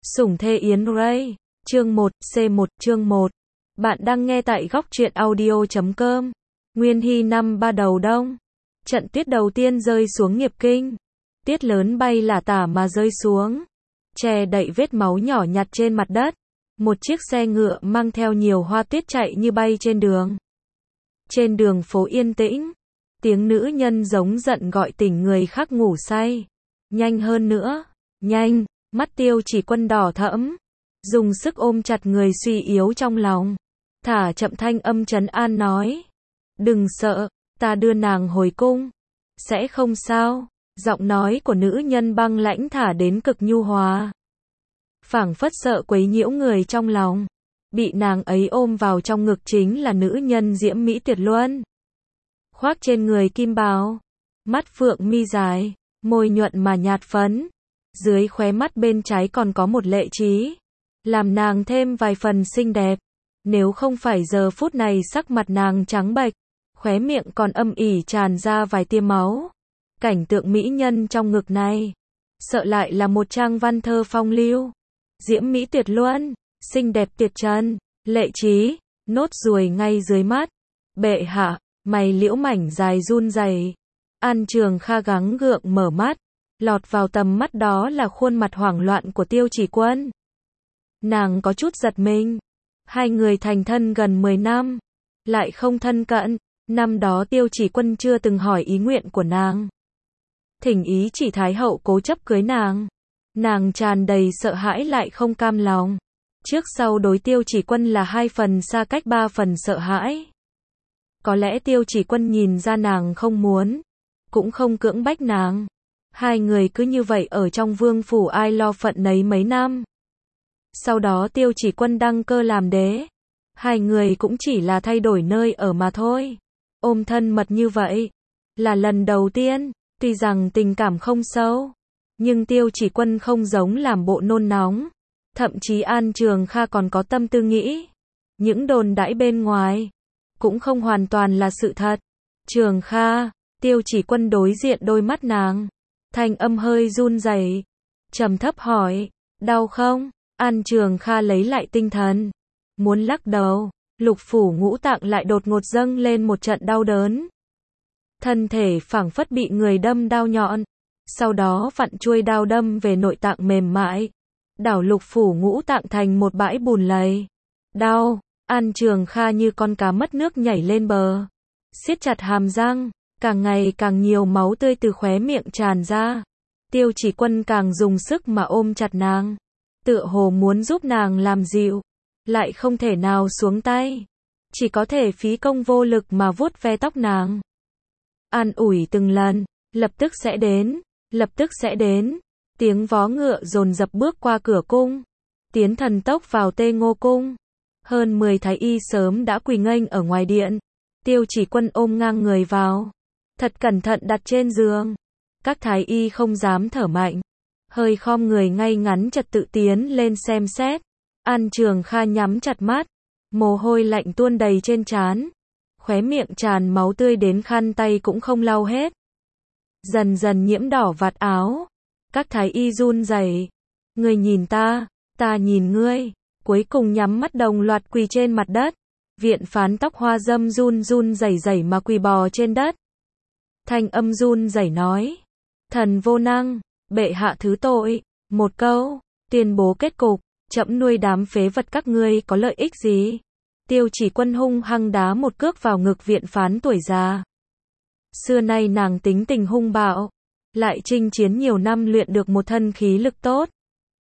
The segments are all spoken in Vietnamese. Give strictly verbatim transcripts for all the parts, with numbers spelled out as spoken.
Sủng thê Yến Ray, chương một, C một, chương một. Bạn đang nghe tại góc truyện audio chấm com. Nguyên Hy năm ba đầu đông. Trận tuyết đầu tiên rơi xuống Nghiệp Kinh. Tiết lớn bay lả tả mà rơi xuống, che đậy vết máu nhỏ nhặt trên mặt đất. Một chiếc xe ngựa mang theo nhiều hoa tuyết chạy như bay trên đường. Trên đường phố yên tĩnh, tiếng nữ nhân giống giận gọi tỉnh người khác ngủ say. Nhanh hơn nữa, nhanh. Mắt Tiêu Chỉ Quân đỏ thẫm, dùng sức ôm chặt người suy yếu trong lòng. Thả chậm thanh âm trấn an nói. Đừng sợ, ta đưa nàng hồi cung. Sẽ không sao. Giọng nói của nữ nhân băng lãnh thả đến cực nhu hòa. Phảng phất sợ quấy nhiễu người trong lòng. Bị nàng ấy ôm vào trong ngực chính là nữ nhân diễm mỹ tuyệt luân. Khoác trên người kim bào, mắt phượng mi dài, môi nhuận mà nhạt phấn. Dưới khóe mắt bên trái còn có một lệ trí, làm nàng thêm vài phần xinh đẹp. Nếu không phải giờ phút này sắc mặt nàng trắng bệch, khóe miệng còn âm ỉ tràn ra vài tia máu. Cảnh tượng mỹ nhân trong ngực này, sợ lại là một trang văn thơ phong lưu. Diễm mỹ tuyệt luân, xinh đẹp tuyệt trần, lệ trí, nốt ruồi ngay dưới mắt. Bệ hạ, mày liễu mảnh dài run rẩy. An Trường Kha gắng gượng mở mắt. Lọt vào tầm mắt đó là khuôn mặt hoảng loạn của Tiêu Chỉ Quân. Nàng có chút giật mình. Hai người thành thân gần mười năm, lại không thân cận. Năm đó Tiêu Chỉ Quân chưa từng hỏi ý nguyện của nàng. Thỉnh ý chỉ Thái hậu cố chấp cưới nàng. Nàng tràn đầy sợ hãi lại không cam lòng. Trước sau đối Tiêu Chỉ Quân là hai phần xa cách ba phần sợ hãi. Có lẽ Tiêu Chỉ Quân nhìn ra nàng không muốn, cũng không cưỡng bách nàng. Hai người cứ như vậy ở trong vương phủ ai lo phận nấy mấy năm. Sau đó Tiêu Chỉ Quân đăng cơ làm đế. Hai người cũng chỉ là thay đổi nơi ở mà thôi. Ôm thân mật như vậy là lần đầu tiên. Tuy rằng tình cảm không sâu, nhưng Tiêu Chỉ Quân không giống làm bộ nôn nóng. Thậm chí An Trường Kha còn có tâm tư nghĩ. Những đồn đãi bên ngoài cũng không hoàn toàn là sự thật. Trường Kha, Tiêu Chỉ Quân đối diện đôi mắt nàng. Thanh âm hơi run rẩy, trầm thấp hỏi, đau không? An Trường Kha lấy lại tinh thần, muốn lắc đầu, lục phủ ngũ tạng lại đột ngột dâng lên một trận đau đớn. Thân thể phảng phất bị người đâm đao nhọn, sau đó vặn chuôi đao đâm về nội tạng mềm mại, đảo lục phủ ngũ tạng thành một bãi bùn lầy. Đau, An Trường Kha như con cá mất nước nhảy lên bờ, siết chặt hàm răng. Càng ngày càng nhiều máu tươi từ khóe miệng tràn ra. Tiêu Chỉ Quân càng dùng sức mà ôm chặt nàng, tựa hồ muốn giúp nàng làm dịu, lại không thể nào xuống tay, chỉ có thể phí công vô lực mà vuốt ve tóc nàng. An ủi từng lần, lập tức sẽ đến, lập tức sẽ đến. Tiếng vó ngựa dồn dập bước qua cửa cung, tiến thần tốc vào Tê Ngô cung. Hơn mười thái y sớm đã quỳ nghênh ở ngoài điện. Tiêu Chỉ Quân ôm ngang người vào, thật cẩn thận đặt trên giường. Các thái y không dám thở mạnh, hơi khom người ngay ngắn trật tự tiến lên xem xét. An Trường Kha nhắm chặt mắt, mồ hôi lạnh tuôn đầy trên trán, khóe miệng tràn máu tươi đến khăn tay cũng không lau hết, dần dần nhiễm đỏ vạt áo. Các thái y run rẩy, ngươi nhìn ta, ta nhìn ngươi, cuối cùng nhắm mắt đồng loạt quỳ trên mặt đất. Viện phán tóc hoa dâm run run rẩy rẩy mà quỳ bò trên đất. Thanh âm run rẩy nói, thần vô năng, bệ hạ thứ tội. Một câu, tuyên bố kết cục, trẫm nuôi đám phế vật các ngươi có lợi ích gì? Tiêu Chỉ Quân hung hăng đá một cước vào ngực viện phán tuổi già. Xưa nay nàng tính tình hung bạo, lại chinh chiến nhiều năm luyện được một thân khí lực tốt.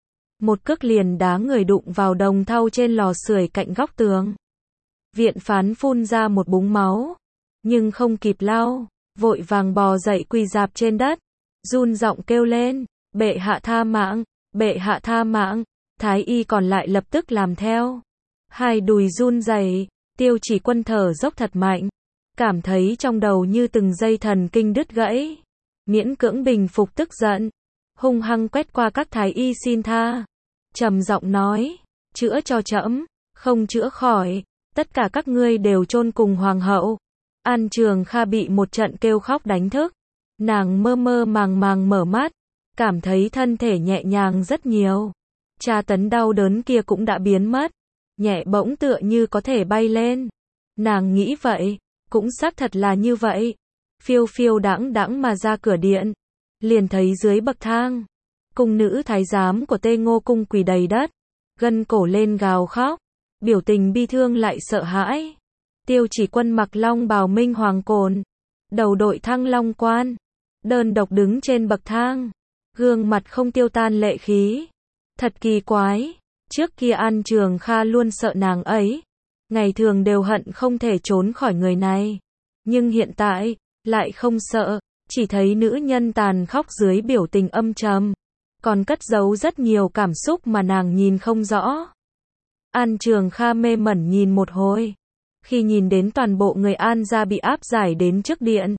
Một cước liền đá người đụng vào đồng thau trên lò sưởi cạnh góc tường. Viện phán phun ra một búng máu, nhưng không kịp lau, vội vàng bò dậy quỳ rạp trên đất, run giọng kêu lên, bệ hạ tha mạng, bệ hạ tha mạng. Thái y còn lại lập tức làm theo. Hai đùi run rẩy, Tiêu Chỉ Quân thở dốc thật mạnh, cảm thấy trong đầu như từng dây thần kinh đứt gãy, miễn cưỡng bình phục tức giận, hung hăng quét qua các thái y xin tha, trầm giọng nói, chữa cho trẫm, không chữa khỏi, tất cả các ngươi đều chôn cùng hoàng hậu. An Trường Kha bị một trận kêu khóc đánh thức, nàng mơ mơ màng màng mở mắt, cảm thấy thân thể nhẹ nhàng rất nhiều. Tra tấn đau đớn kia cũng đã biến mất, nhẹ bỗng tựa như có thể bay lên. Nàng nghĩ vậy, cũng xác thật là như vậy. Phiêu phiêu đãng đãng mà ra cửa điện, liền thấy dưới bậc thang, cung nữ thái giám của Tê Ngô cung quỳ đầy đất, gân cổ lên gào khóc, biểu tình bi thương lại sợ hãi. Tiêu Chỉ Quân mặc long bào minh hoàng cồn, đầu đội thăng long quan, đơn độc đứng trên bậc thang, gương mặt không tiêu tan lệ khí. Thật kỳ quái, trước kia An Trường Kha luôn sợ nàng ấy, ngày thường đều hận không thể trốn khỏi người này, nhưng hiện tại lại không sợ, chỉ thấy nữ nhân tàn khóc dưới biểu tình âm trầm, còn cất giấu rất nhiều cảm xúc mà nàng nhìn không rõ. An Trường Kha mê mẩn nhìn một hồi, khi nhìn đến toàn bộ người An gia bị áp giải đến trước điện,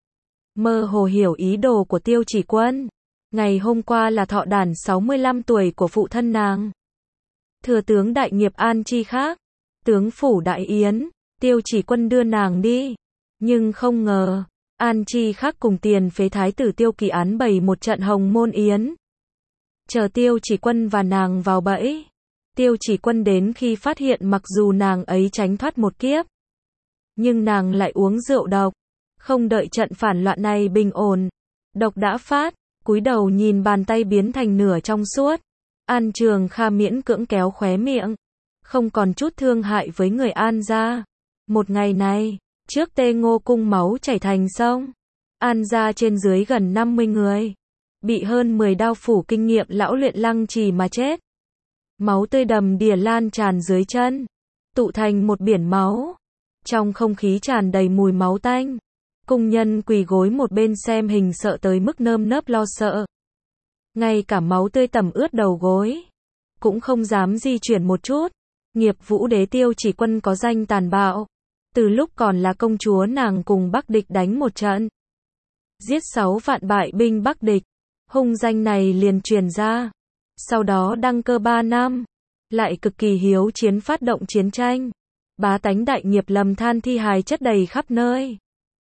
mơ hồ hiểu ý đồ của Tiêu Chỉ Quân. Ngày hôm qua là thọ đản sáu mươi lăm tuổi của phụ thân nàng, thừa tướng đại nghiệp An Chi Khác, tướng phủ đại yến. Tiêu Chỉ Quân đưa nàng đi, nhưng không ngờ An Chi Khác cùng tiền phế thái tử Tiêu Kỳ án bày một trận hồng môn yến, chờ Tiêu Chỉ Quân và nàng vào bẫy. Tiêu Chỉ Quân đến khi phát hiện mặc dù nàng ấy tránh thoát một kiếp, nhưng nàng lại uống rượu độc, không đợi trận phản loạn này bình ổn, độc đã phát, cúi đầu nhìn bàn tay biến thành nửa trong suốt. An Trường Kha miễn cưỡng kéo khóe miệng, không còn chút thương hại với người An gia. Một ngày này, trước Tê Ngô cung máu chảy thành sông, An gia trên dưới gần năm mươi người, bị hơn mười đao phủ kinh nghiệm lão luyện lăng trì mà chết. Máu tươi đầm đìa lan tràn dưới chân, tụ thành một biển máu. Trong không khí tràn đầy mùi máu tanh, cung nhân quỳ gối một bên xem hình sợ tới mức nơm nớp lo sợ. Ngay cả máu tươi tẩm ướt đầu gối, cũng không dám di chuyển một chút. Nghiệp Vũ đế Tiêu Chỉ Quân có danh tàn bạo, từ lúc còn là công chúa nàng cùng Bắc địch đánh một trận, giết sáu vạn bại binh Bắc địch, hung danh này liền truyền ra. Sau đó đăng cơ ba năm, lại cực kỳ hiếu chiến phát động chiến tranh, bá tánh đại nghiệp lầm than thi hài chất đầy khắp nơi.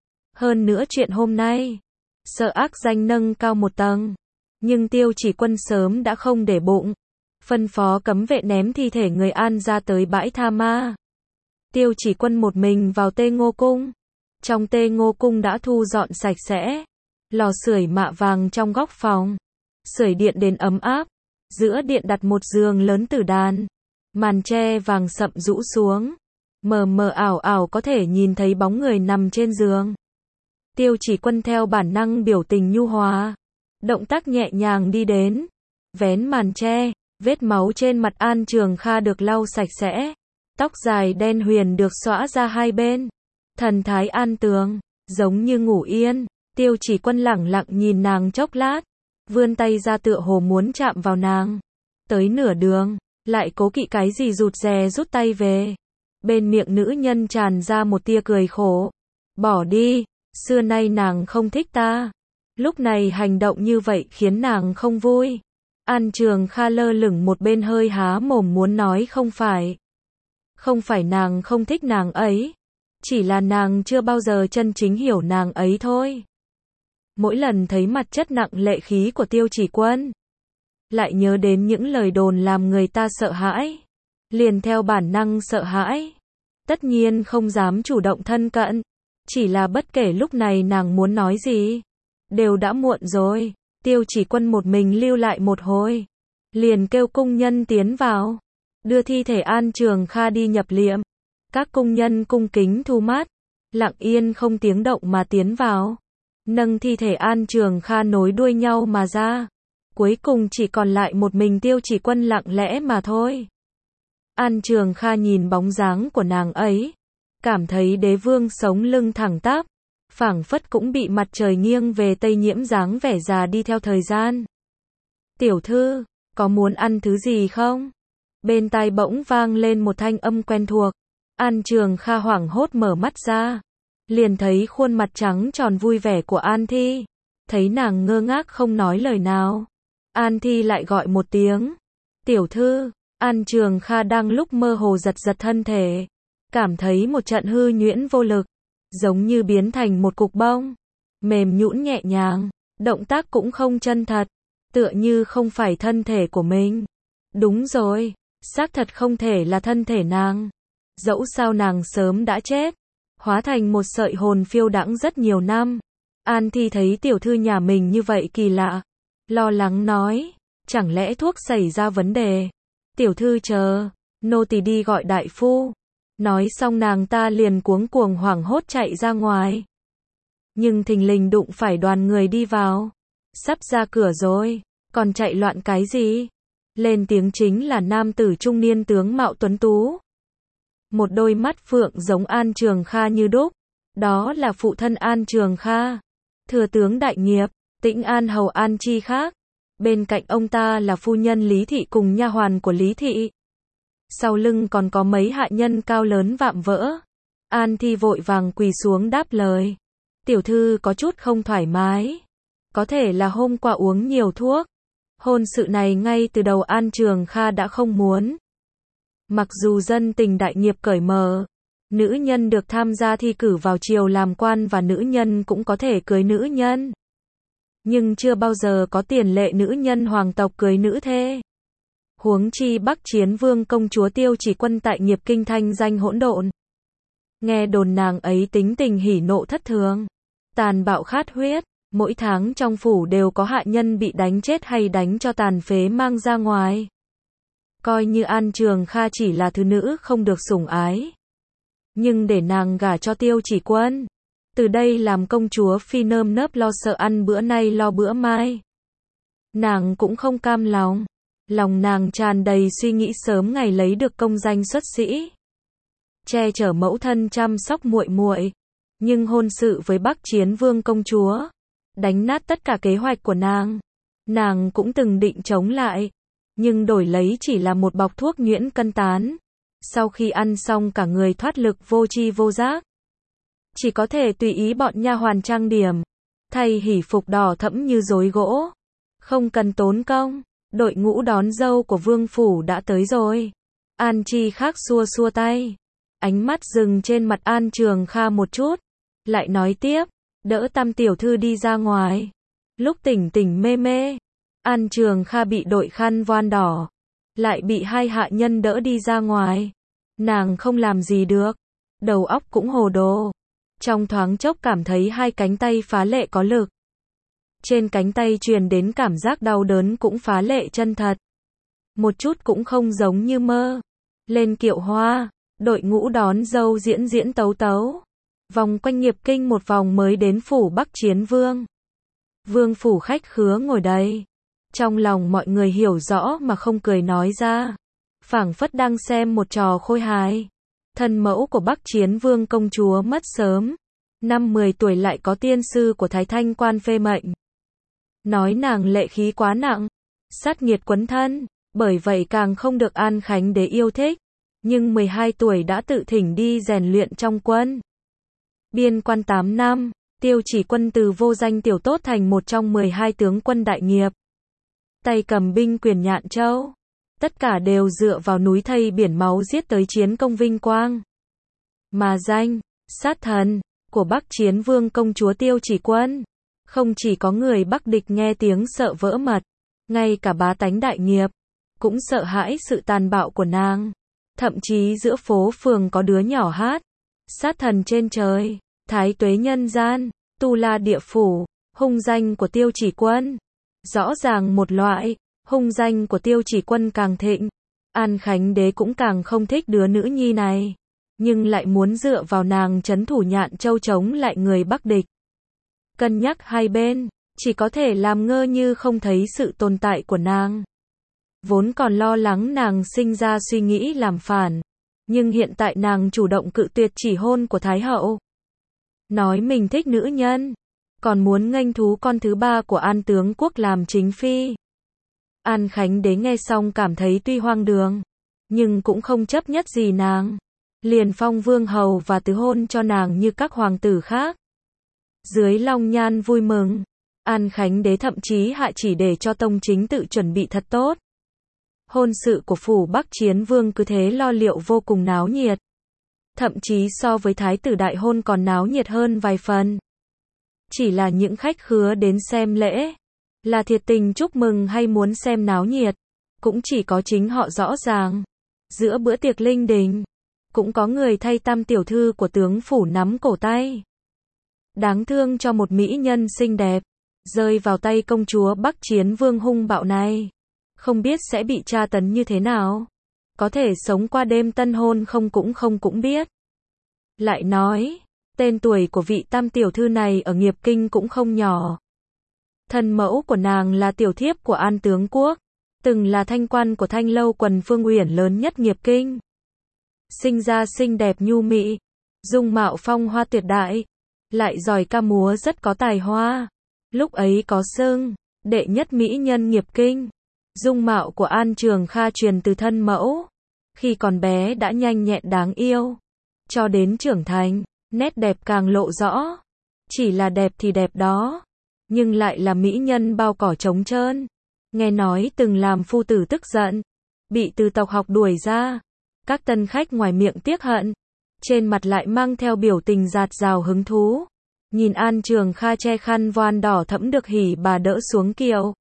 Hơn nữa chuyện hôm nay, sợ ác danh nâng cao một tầng, nhưng Tiêu Chỉ Quân sớm đã không để bụng, phân phó cấm vệ ném thi thể người An ra tới bãi Tha Ma. Tiêu Chỉ Quân một mình vào Tê Ngô cung, trong Tê Ngô cung đã thu dọn sạch sẽ, lò sưởi mạ vàng trong góc phòng, sưởi điện đến ấm áp, giữa điện đặt một giường lớn tử đàn, màn tre vàng sậm rũ xuống, mờ mờ ảo ảo có thể nhìn thấy bóng người nằm trên giường. Tiêu Chỉ Quân theo bản năng biểu tình nhu hòa, động tác nhẹ nhàng đi đến, vén màn tre, vết máu trên mặt An Trường Kha được lau sạch sẽ, tóc dài đen huyền được xõa ra hai bên, thần thái an tường, giống như ngủ yên. Tiêu Chỉ Quân lẳng lặng nhìn nàng chốc lát, vươn tay ra tựa hồ muốn chạm vào nàng. Tới nửa đường, lại cố kỵ cái gì rụt rè rút tay về. Bên miệng nữ nhân tràn ra một tia cười khổ. Bỏ đi, xưa nay nàng không thích ta. Lúc này hành động như vậy khiến nàng không vui. An Trường Kha lơ lửng một bên hơi há mồm muốn nói không phải. Không phải nàng không thích nàng ấy, chỉ là nàng chưa bao giờ chân chính hiểu nàng ấy thôi. Mỗi lần thấy mặt chất nặng lệ khí của Tiêu Chỉ Quân, lại nhớ đến những lời đồn làm người ta sợ hãi, liền theo bản năng sợ hãi. Tất nhiên không dám chủ động thân cận, chỉ là bất kể lúc này nàng muốn nói gì, đều đã muộn rồi. Tiêu Chỉ Quân một mình lưu lại một hồi, liền kêu cung nhân tiến vào, đưa thi thể An Trường Kha đi nhập liệm. Các cung nhân cung kính thu mắt, lặng yên không tiếng động mà tiến vào, nâng thi thể An Trường Kha nối đuôi nhau mà ra. Cuối cùng chỉ còn lại một mình Tiêu Chỉ Quân lặng lẽ mà thôi. An Trường Kha nhìn bóng dáng của nàng ấy, cảm thấy đế vương sống lưng thẳng tắp, phảng phất cũng bị mặt trời nghiêng về tây nhiễm dáng vẻ già đi theo thời gian. Tiểu thư, có muốn ăn thứ gì không? Bên tai bỗng vang lên một thanh âm quen thuộc. An Trường Kha hoảng hốt mở mắt ra, liền thấy khuôn mặt trắng tròn vui vẻ của An Thi. Thấy nàng ngơ ngác không nói lời nào, An Thi lại gọi một tiếng. Tiểu thư. An Trường Kha đang lúc mơ hồ giật giật thân thể, cảm thấy một trận hư nhuyễn vô lực, giống như biến thành một cục bông, mềm nhũn nhẹ nhàng, động tác cũng không chân thật, tựa như không phải thân thể của mình. Đúng rồi, xác thật không thể là thân thể nàng. Dẫu sao nàng sớm đã chết, hóa thành một sợi hồn phiêu đãng rất nhiều năm. An Thi thấy tiểu thư nhà mình như vậy kỳ lạ, lo lắng nói, chẳng lẽ thuốc xảy ra vấn đề? Tiểu thư chờ, nô tỳ đi gọi đại phu. Nói xong nàng ta liền cuống cuồng hoảng hốt chạy ra ngoài. Nhưng thình lình đụng phải đoàn người đi vào. Sắp ra cửa rồi, còn chạy loạn cái gì? Lên tiếng chính là nam tử trung niên tướng mạo tuấn tú. Một đôi mắt phượng giống An Trường Kha như đúc. Đó là phụ thân An Trường Kha, thừa tướng đại nghiệp, Tĩnh An hầu An Chi khác. Bên cạnh ông ta là phu nhân Lý Thị cùng nha hoàn của Lý Thị. Sau lưng còn có mấy hạ nhân cao lớn vạm vỡ. An Thi vội vàng quỳ xuống đáp lời. Tiểu thư có chút không thoải mái. Có thể là hôm qua uống nhiều thuốc. Hôn sự này ngay từ đầu An Trường Kha đã không muốn. Mặc dù dân tình đại nghiệp cởi mở, nữ nhân được tham gia thi cử vào triều làm quan và nữ nhân cũng có thể cưới nữ nhân. Nhưng chưa bao giờ có tiền lệ nữ nhân hoàng tộc cưới nữ thê. Huống chi Bắc Chiến Vương công chúa Tiêu Chỉ Quân tại nghiệp kinh thanh danh hỗn độn. Nghe đồn nàng ấy tính tình hỉ nộ thất thường, tàn bạo khát huyết, mỗi tháng trong phủ đều có hạ nhân bị đánh chết hay đánh cho tàn phế mang ra ngoài. Coi như An Trường Kha chỉ là thứ nữ không được sủng ái. Nhưng để nàng gả cho Tiêu Chỉ Quân, từ đây làm công chúa phi nơm nớp lo sợ ăn bữa nay lo bữa mai. Nàng cũng không cam lòng. Lòng nàng tràn đầy suy nghĩ sớm ngày lấy được công danh xuất sĩ, che chở mẫu thân chăm sóc muội muội. Nhưng hôn sự với Bắc Chiến Vương công chúa đánh nát tất cả kế hoạch của nàng. Nàng cũng từng định chống lại, nhưng đổi lấy chỉ là một bọc thuốc nhuyễn cân tán. Sau khi ăn xong cả người thoát lực vô tri vô giác, chỉ có thể tùy ý bọn nha hoàn trang điểm, thay hỷ phục đỏ thẫm như rối gỗ. Không cần tốn công, đội ngũ đón dâu của vương phủ đã tới rồi. An Chi khác xua xua tay, ánh mắt dừng trên mặt An Trường Kha một chút, lại nói tiếp, đỡ Tam tiểu thư đi ra ngoài. Lúc tỉnh tỉnh mê mê, An Trường Kha bị đội khăn voan đỏ, lại bị hai hạ nhân đỡ đi ra ngoài. Nàng không làm gì được, đầu óc cũng hồ đồ. Trong thoáng chốc cảm thấy hai cánh tay phá lệ có lực. Trên cánh tay truyền đến cảm giác đau đớn cũng phá lệ chân thật. Một chút cũng không giống như mơ. Lên kiệu hoa, đội ngũ đón dâu diễn diễn tấu tấu. Vòng quanh nghiệp kinh một vòng mới đến phủ Bắc Chiến Vương. Vương phủ khách khứa ngồi đầy. Trong lòng mọi người hiểu rõ mà không cười nói ra. Phảng phất đang xem một trò khôi hài. Thân mẫu của Bắc Chiến Vương công chúa mất sớm. Năm mười tuổi lại có tiên sư của Thái Thanh quan phê mệnh. Nói nàng lệ khí quá nặng, sát nghiệt quấn thân, bởi vậy càng không được An Khánh Đế yêu thích. Nhưng mười hai tuổi đã tự thỉnh đi rèn luyện trong quân. Biên quan tám năm, Tiêu Chỉ Quân từ vô danh tiểu tốt thành một trong mười hai tướng quân đại nghiệp. Tay cầm binh quyền Nhạn Châu. Tất cả đều dựa vào núi thây biển máu giết tới chiến công vinh quang. Mà danh, sát thần, của Bắc Chiến Vương công chúa Tiêu Chỉ Quân. Không chỉ có người Bắc địch nghe tiếng sợ vỡ mật, ngay cả bá tánh đại nghiệp cũng sợ hãi sự tàn bạo của nàng. Thậm chí giữa phố phường có đứa nhỏ hát, sát thần trên trời, thái tuế nhân gian, tu la địa phủ, hung danh của Tiêu Chỉ Quân. Rõ ràng một loại, hung danh của Tiêu Chỉ Quân càng thịnh. An Khánh Đế cũng càng không thích đứa nữ nhi này, nhưng lại muốn dựa vào nàng trấn thủ Nhạn Châu chống lại người Bắc địch. Cân nhắc hai bên, chỉ có thể làm ngơ như không thấy sự tồn tại của nàng. Vốn còn lo lắng nàng sinh ra suy nghĩ làm phản, nhưng hiện tại nàng chủ động cự tuyệt chỉ hôn của Thái Hậu. Nói mình thích nữ nhân, còn muốn nghênh thú con thứ ba của An Tướng Quốc làm chính phi. An Khánh Đế nghe xong cảm thấy tuy hoang đường, nhưng cũng không chấp nhất gì nàng. Liền phong vương hầu và tứ hôn cho nàng như các hoàng tử khác. Dưới long nhan vui mừng, An Khánh Đế thậm chí hạ chỉ để cho tông chính tự chuẩn bị thật tốt. Hôn sự của phủ Bắc Chiến Vương cứ thế lo liệu vô cùng náo nhiệt. Thậm chí so với thái tử đại hôn còn náo nhiệt hơn vài phần. Chỉ là những khách khứa đến xem lễ, là thiệt tình chúc mừng hay muốn xem náo nhiệt, cũng chỉ có chính họ rõ ràng. Giữa bữa tiệc linh đình, cũng có người thay tam tiểu thư của tướng phủ nắm cổ tay. Đáng thương cho một mỹ nhân xinh đẹp, rơi vào tay công chúa Bắc Chiến Vương hung bạo này. Không biết sẽ bị tra tấn như thế nào. Có thể sống qua đêm tân hôn không cũng không cũng biết. Lại nói, tên tuổi của vị tam tiểu thư này ở Nghiệp Kinh cũng không nhỏ. Thân mẫu của nàng là tiểu thiếp của An tướng quốc, từng là thanh quan của Thanh lâu quần Phương Uyển lớn nhất Nghiệp Kinh. Sinh ra xinh đẹp nhu mị, dung mạo phong hoa tuyệt đại, lại giỏi ca múa rất có tài hoa. Lúc ấy có xưng, đệ nhất mỹ nhân Nghiệp Kinh. Dung mạo của An Trường Kha truyền từ thân mẫu. Khi còn bé đã nhanh nhẹn đáng yêu. Cho đến trưởng thành, nét đẹp càng lộ rõ. Chỉ là đẹp thì đẹp đó, nhưng lại là mỹ nhân bao cỏ trống trơn. Nghe nói từng làm phu tử tức giận, bị từ tộc học đuổi ra. Các tân khách ngoài miệng tiếc hận, trên mặt lại mang theo biểu tình dạt dào hứng thú. Nhìn An Trường Kha che khăn voan đỏ thẫm được hỉ bà đỡ xuống kiệu.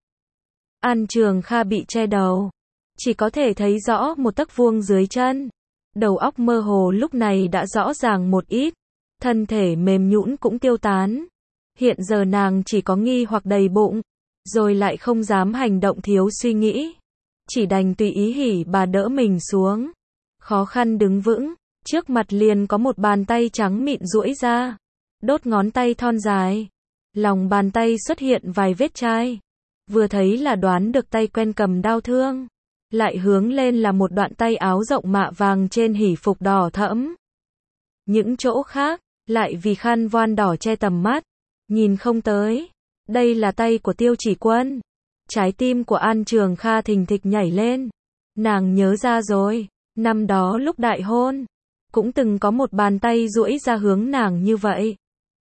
An Trường Kha bị che đầu, chỉ có thể thấy rõ một tấc vuông dưới chân. Đầu óc mơ hồ lúc này đã rõ ràng một ít, thân thể mềm nhũn cũng tiêu tán. Hiện giờ nàng chỉ có nghi hoặc đầy bụng, rồi lại không dám hành động thiếu suy nghĩ. Chỉ đành tùy ý hỉ bà đỡ mình xuống. Khó khăn đứng vững, trước mặt liền có một bàn tay trắng mịn duỗi ra. Đốt ngón tay thon dài. Lòng bàn tay xuất hiện vài vết chai. Vừa thấy là đoán được tay quen cầm đao thương. Lại hướng lên là một đoạn tay áo rộng mạ vàng trên hỉ phục đỏ thẫm. Những chỗ khác, lại vì khăn voan đỏ che tầm mắt, nhìn không tới. Đây là tay của Tiêu Chỉ Quân. Trái tim của An Trường Kha thình thịch nhảy lên. Nàng nhớ ra rồi, năm đó lúc đại hôn, cũng từng có một bàn tay duỗi ra hướng nàng như vậy.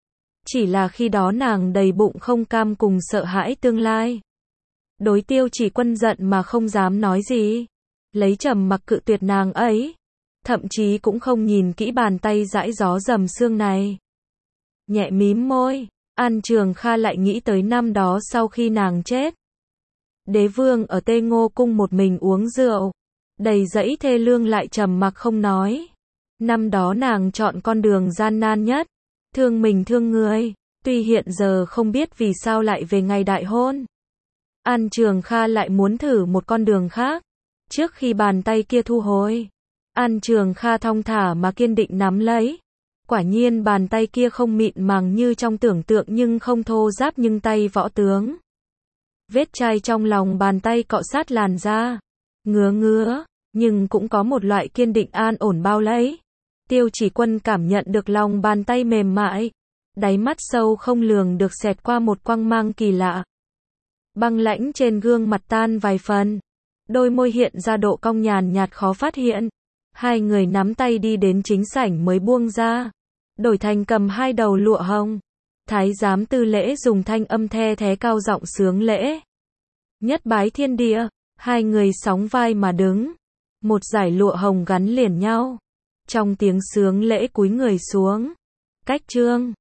Chỉ là khi đó nàng đầy bụng không cam cùng sợ hãi tương lai. Đối Tiêu Chỉ Quân giận mà không dám nói gì. Lấy trầm mặc cự tuyệt nàng ấy. Thậm chí cũng không nhìn kỹ bàn tay dãi gió rầm xương này. Nhẹ mím môi, An Trường Kha lại nghĩ tới năm đó sau khi nàng chết. Đế vương ở Tê Ngô Cung một mình uống rượu. Đầy dẫy thê lương lại trầm mặc không nói. Năm đó nàng chọn con đường gian nan nhất. Thương mình thương người. Tuy hiện giờ không biết vì sao lại về ngày đại hôn. An Trường Kha lại muốn thử một con đường khác. Trước khi bàn tay kia thu hồi, An Trường Kha thong thả mà kiên định nắm lấy. Quả nhiên bàn tay kia không mịn màng như trong tưởng tượng nhưng không thô ráp nhưng tay võ tướng. Vết chai trong lòng bàn tay cọ sát làn da. Ngứa ngứa, nhưng cũng có một loại kiên định an ổn bao lấy. Tiêu Chỉ Quân cảm nhận được lòng bàn tay mềm mại. Đáy mắt sâu không lường được xẹt qua một quang mang kỳ lạ. Băng lãnh trên gương mặt tan vài phần. Đôi môi hiện ra độ cong nhàn nhạt khó phát hiện. Hai người nắm tay đi đến chính sảnh mới buông ra. Đổi thành cầm hai đầu lụa hồng. Thái giám tư lễ dùng thanh âm the thé cao giọng sướng lễ. Nhất bái thiên địa, hai người sóng vai mà đứng. Một dải lụa hồng gắn liền nhau. Trong tiếng sướng lễ cúi người xuống. Cách trương.